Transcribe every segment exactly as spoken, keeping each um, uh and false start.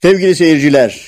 Sevgili seyirciler,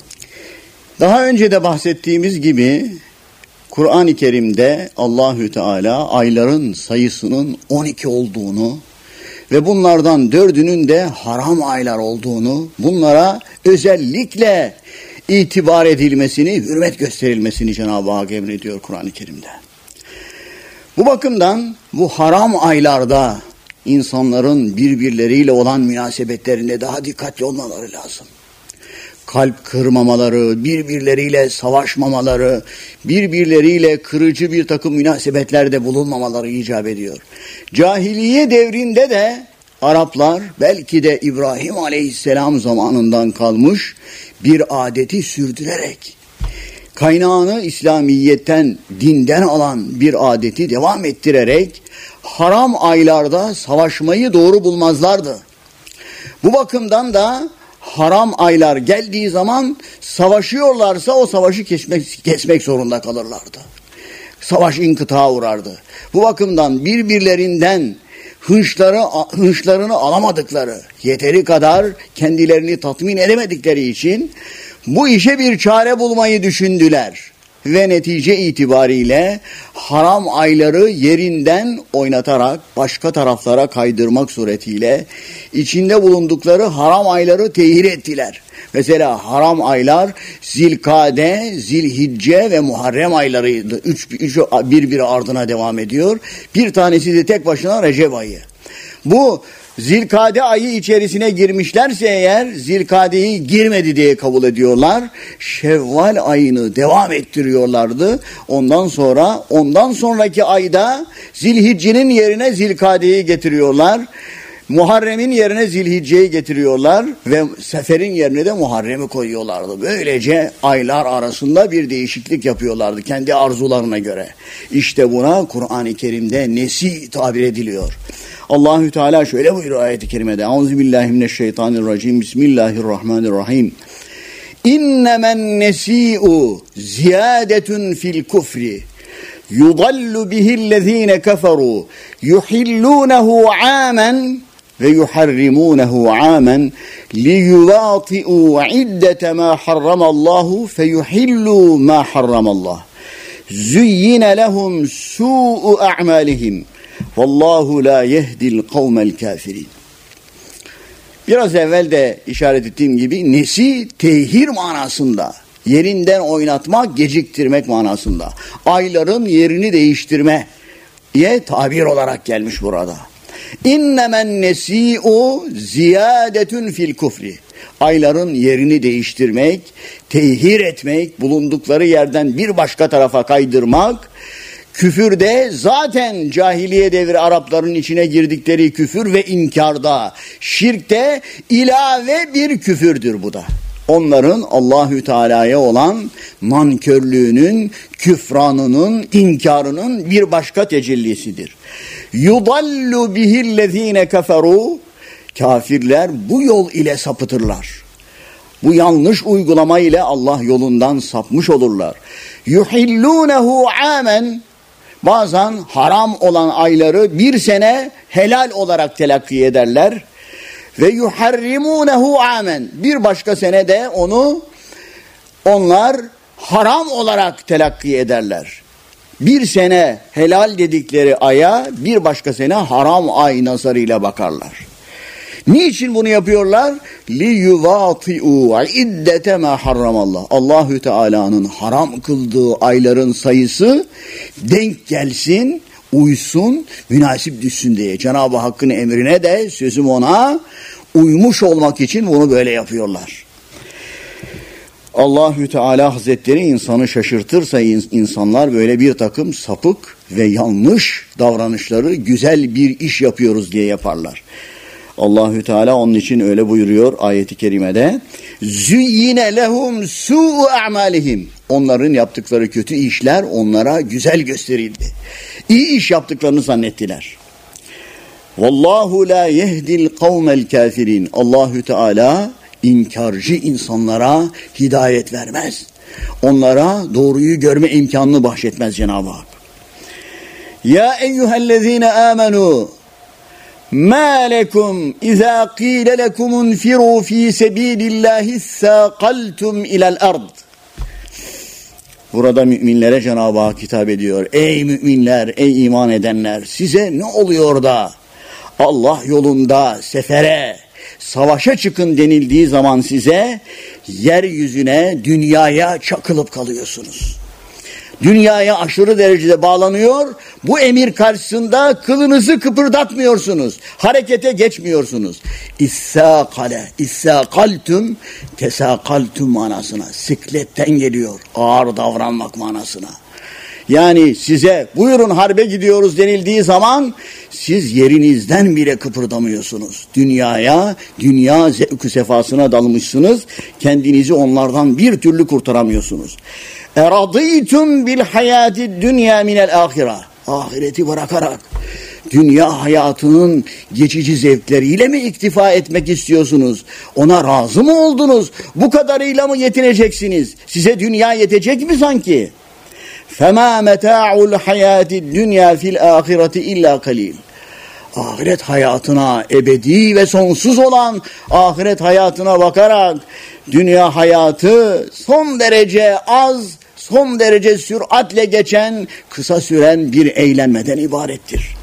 daha önce de bahsettiğimiz gibi Kur'an-ı Kerim'de Allahü Teala ayların sayısının on iki olduğunu ve bunlardan dördünün de haram aylar olduğunu, bunlara özellikle itibar edilmesini, hürmet gösterilmesini Cenab-ı Hak emrediyor Kur'an-ı Kerim'de. Bu bakımdan bu haram aylarda insanların birbirleriyle olan münasebetlerinde daha dikkatli olmaları lazım. Kalp kırmamaları, birbirleriyle savaşmamaları, birbirleriyle kırıcı bir takım münasebetlerde bulunmamaları icap ediyor. Cahiliye devrinde de Araplar belki de İbrahim Aleyhisselam zamanından kalmış bir adeti sürdürerek, kaynağını İslamiyet'ten, dinden alan bir adeti devam ettirerek haram aylarda savaşmayı doğru bulmazlardı. Bu bakımdan da haram aylar geldiği zaman savaşıyorlarsa o savaşı kesmek, kesmek zorunda kalırlardı. Savaş inkıtağa uğrardı. Bu bakımdan birbirlerinden hınçları, hınçlarını alamadıkları, yeteri kadar kendilerini tatmin edemedikleri için bu işe bir çare bulmayı düşündüler. Ve netice itibariyle haram ayları yerinden oynatarak başka taraflara kaydırmak suretiyle içinde bulundukları haram ayları tehir ettiler. Mesela haram aylar Zilkade, Zilhicce ve Muharrem aylarıydı. Üç, üç birbiri ardına devam ediyor. Bir tanesi de tek başına Recep ayı. Bu Zilkade ayı içerisine girmişlerse eğer Zilkade'yi girmedi diye kabul ediyorlar. Şevval ayını devam ettiriyorlardı. Ondan sonra ondan sonraki ayda Zilhicce'nin yerine Zilkade'yi getiriyorlar. Muharrem'in yerine Zilhicce'yi getiriyorlar ve Sefer'in yerine de Muharrem'i koyuyorlardı. Böylece aylar arasında bir değişiklik yapıyorlardı kendi arzularına göre. İşte buna Kur'an-ı Kerim'de nesi tabir ediliyor. Allahü Teala şöyle buyuruyor ayet-i kerimede. Euzubillahimineşşeytanirracim. Bismillahirrahmanirrahim. İnnemen nesi'u ziyadetun fil kufri. Yudallu bihillezine keferu. Yuhillunehu amen ve yuharrimunehu amen. Liyuvati'u iddete ma harramallahu feyuhillu ma harramallah. Züyyine lehum su'u a'malihim. Vallahu la yehdil kavmel kafirin. Biraz evvel de işaret ettiğim gibi nesi tehir manasında, yerinden oynatmak, geciktirmek manasında. Ayların yerini değiştirme diye tabir olarak gelmiş burada. İnnemen nesi'u ziyadetun fil kufri. Ayların yerini değiştirmek, tehir etmek, bulundukları yerden bir başka tarafa kaydırmak, küfürde zaten cahiliye devri Arapların içine girdikleri küfür ve inkarda, şirkte ilave bir küfürdür bu da. Onların Allahü Teala'ya olan nankörlüğünün, küfranının, inkarının bir başka tecellisidir. Yudallu bihillezine keferu. Kafirler bu yol ile sapıtırlar. Bu yanlış uygulama ile Allah yolundan sapmış olurlar. Yuhillunehu amen. Bazen haram olan ayları bir sene helal olarak telakki ederler. Ve yuharrimunehu amen. Bir başka sene de onu onlar haram olarak telakki ederler. Bir sene helal dedikleri aya bir başka sene haram ay nazarıyla bakarlar. Niçin bunu yapıyorlar? لِيُوَاطِئُوا عِدَّةَ مَا حَرَّمَ اللّٰهِ Allahü Teala'nın haram kıldığı ayların sayısı denk gelsin, uysun, münasip düşsün diye. Cenab-ı Hakk'ın emrine de sözüm ona uymuş olmak için bunu böyle yapıyorlar. Allahü Teala Hazretleri insanı şaşırtırsa insanlar böyle bir takım sapık ve yanlış davranışları güzel bir iş yapıyoruz diye yaparlar. Allahü Teala onun için öyle buyuruyor ayeti kerimede. Züyyine lehum su'u a'malihim. Onların yaptıkları kötü işler onlara güzel gösterildi. İyi iş yaptıklarını zannettiler. Vallahu la yehdil kavmel kafirin. Allahü Teala inkarcı insanlara hidayet vermez. Onlara doğruyu görme imkanını bahşetmez Cenab-ı Hak. Ya eyyühellezine amenu مَا لَكُمْ اِذَا قِيلَ لَكُمُ انْفِرُوا ف۪ي سَب۪يلِ اللّٰهِ سَاقَلْتُمْ اِلَى الْاَرْضِ. Burada müminlere Cenab-ı Hak hitap ediyor. Ey müminler, ey iman edenler, size ne oluyor da Allah yolunda sefere, savaşa çıkın denildiği zaman size yeryüzüne, dünyaya çakılıp kalıyorsunuz. Dünyaya aşırı derecede bağlanıyor, bu emir karşısında kılınızı kıpırdatmıyorsunuz, harekete geçmiyorsunuz. İssâkale, issâkaltüm, tesâkaltüm manasına, sikletten geliyor, ağır davranmak manasına. Yani size buyurun harbe gidiyoruz denildiği zaman siz yerinizden bile kıpırdamıyorsunuz. Dünyaya, dünya zevk-ü sefasına dalmışsınız, kendinizi onlardan bir türlü kurtaramıyorsunuz. اَرَضِيْتُمْ بِالْحَيَاتِ الدُّنْيَا مِنَ الْآخِرَةِ. Ahireti bırakarak dünya hayatının geçici zevkleriyle mi iktifa etmek istiyorsunuz? Ona razı mı oldunuz? Bu kadarıyla mı yetineceksiniz? Size dünya yetecek mi sanki? فَمَا مَتَاعُ الْحَيَاتِ الدُّنْيَا فِي الْآخِرَةِ اِلَّا قَلِيلٌ. Ahiret hayatına, ebedi ve sonsuz olan ahiret hayatına bakarak dünya hayatı son derece az, son derece süratle geçen, kısa süren bir eğlenmeden ibarettir.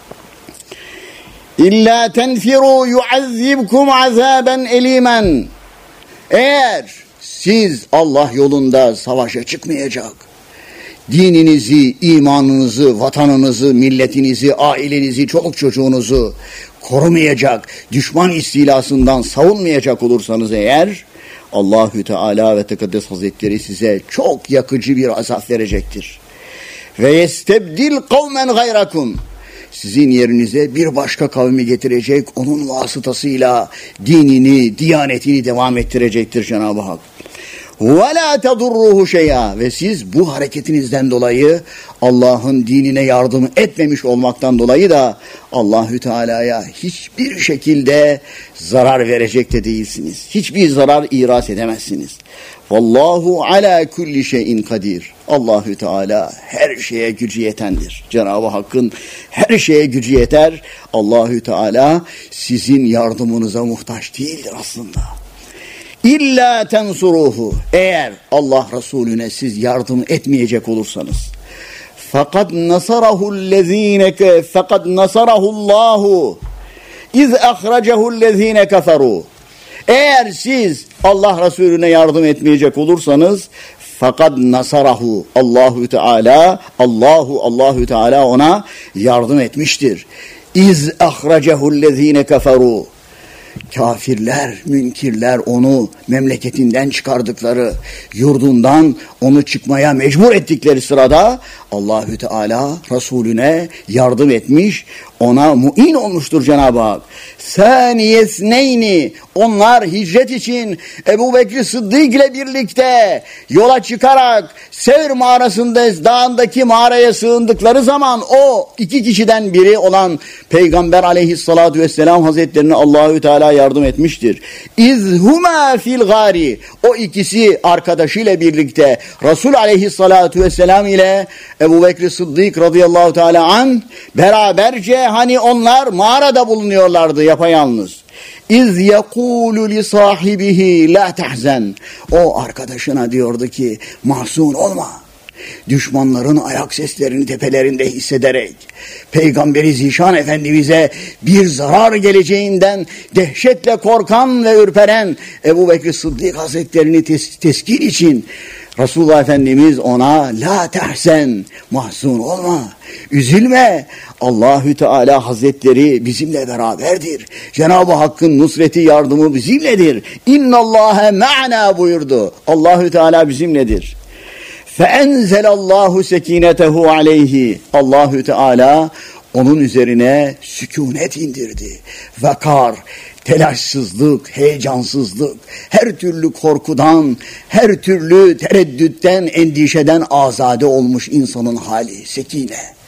İlla tenfiru yuazzibkum azaben elimen. Eğer siz Allah yolunda savaşa çıkmayacak, dininizi, imanınızı, vatanınızı, milletinizi, ailenizi, çoluk çocuğunuzu korumayacak, düşman istilasından savunmayacak olursanız eğer, Allahü Teala ve Tekaddes Hazretleri size çok yakıcı bir azap verecektir. Ve yestebdil kavmen gayrakum. Sizin yerinize bir başka kavmi getirecek, onun vasıtasıyla dinini, diyanetini devam ettirecektir Cenab-ı Hak. وَلَا تَضُرُّهُ شَيْئًا. Ve siz bu hareketinizden dolayı Allah'ın dinine yardım etmemiş olmaktan dolayı da Allahü Teala'ya hiçbir şekilde zarar verecek de değilsiniz. Hiçbir zarar iras edemezsiniz. Vallahu ala kulli şeyin kadir. Allahü Teala her şeye gücü yetendir. Cenab-ı Hakk'ın her şeye gücü yeter. Allahü Teala sizin yardımınıza muhtaç değildir aslında. İlla tensuruhu. Eğer Allah Resulüne siz yardım etmeyecek olursanız. Fakat nasarahu'llezine fakat nasarahullahu iz ahracehu'llezine keferu. Eğer siz Allah Resulüne yardım etmeyecek olursanız fakat nasarahu Allahu Teala Allahu Allahu Teala ona yardım etmiştir. İz ahracehu'llezine keferu. Kafirler, münkirler onu memleketinden çıkardıkları, yurdundan onu çıkmaya mecbur ettikleri sırada Allahü Teala Resulüne yardım etmiş, ona muin olmuştur Cenab-ı Hak. Saniyesneyni, onlar hicret için Ebu Bekir Sıddık ile birlikte yola çıkarak Sevr mağarasında, dağındaki mağaraya sığındıkları zaman o iki kişiden biri olan Peygamber aleyhissalatu vesselam Hazretlerine Allahü Teala yardım etmiştir. İzhuma fil gari, o ikisi arkadaşıyla birlikte Resul aleyhissalatu vesselam ile Ebu Bekir Sıddık radıyallahu teala an beraberce hani onlar mağarada bulunuyorlardı yapayalnız. İz yekulu li sahibihi la tahzen. O arkadaşına diyordu ki mahzun olma. Düşmanların ayak seslerini tepelerinde hissederek Peygamberi Zişan Efendimiz'e bir zarar geleceğinden dehşetle korkan ve ürperen Ebu Bekir Sıddık Hazretlerini tes- teskin için Resulullah Efendimiz ona la tahsen, mahzun olma, üzülme, Allahü Teala Hazretleri bizimle beraberdir. Cenab-ı Hakk'ın nusreti, yardımı bizimledir. İnnallâhe ma'na buyurdu. Allahü Teala bizimledir. Feenzelallahu sekinetehu aleyhi. Allahü Teala onun üzerine sükunet indirdi. Vakar, telaşsızlık, heyecansızlık, her türlü korkudan, her türlü tereddütten, endişeden azade olmuş insanın hali, sekine.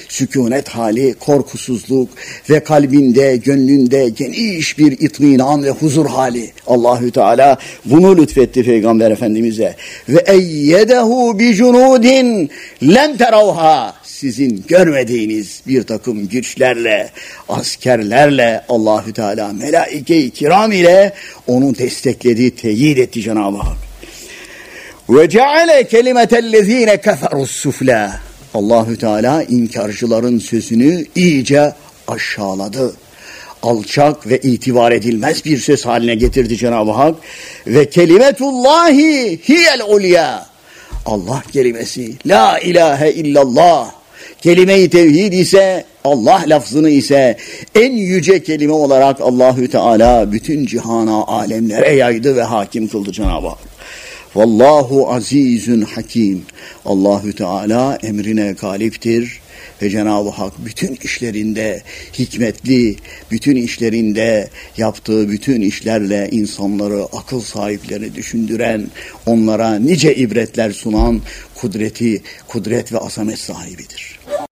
sükunet hali, korkusuzluk ve kalbinde, gönlünde geniş bir itminan ve huzur hali. Allahü Teala bunu lütfetti Peygamber Efendimiz'e. Ve eyyedehu bi cunudin lem teravha. Sizin görmediğiniz bir takım güçlerle, askerlerle Allahü Teala melaike-i kiram ile onu destekledi, teyit etti Cenab-ı Hak. Ve ceale kelimetellezine keferus sufla. Allahü Teala inkarcıların sözünü iyice aşağıladı. Alçak ve itibar edilmez bir söz haline getirdi Cenab-ı Hak. Ve kelimetullahi hiyel ulya. Allah kelimesi, la ilahe illallah. Kelime-i tevhid ise, Allah lafzını ise en yüce kelime olarak Allahü Teala bütün cihana, alemlere yaydı ve hakim kıldı Cenab-ı Hak. Vallahu azizün hakim. Allahü Teala emrine galiptir ve Cenab-ı Hak bütün işlerinde hikmetli, bütün işlerinde yaptığı bütün işlerle insanları akıl sahipleri düşündüren, onlara nice ibretler sunan kudreti, kudret ve azamet sahibidir.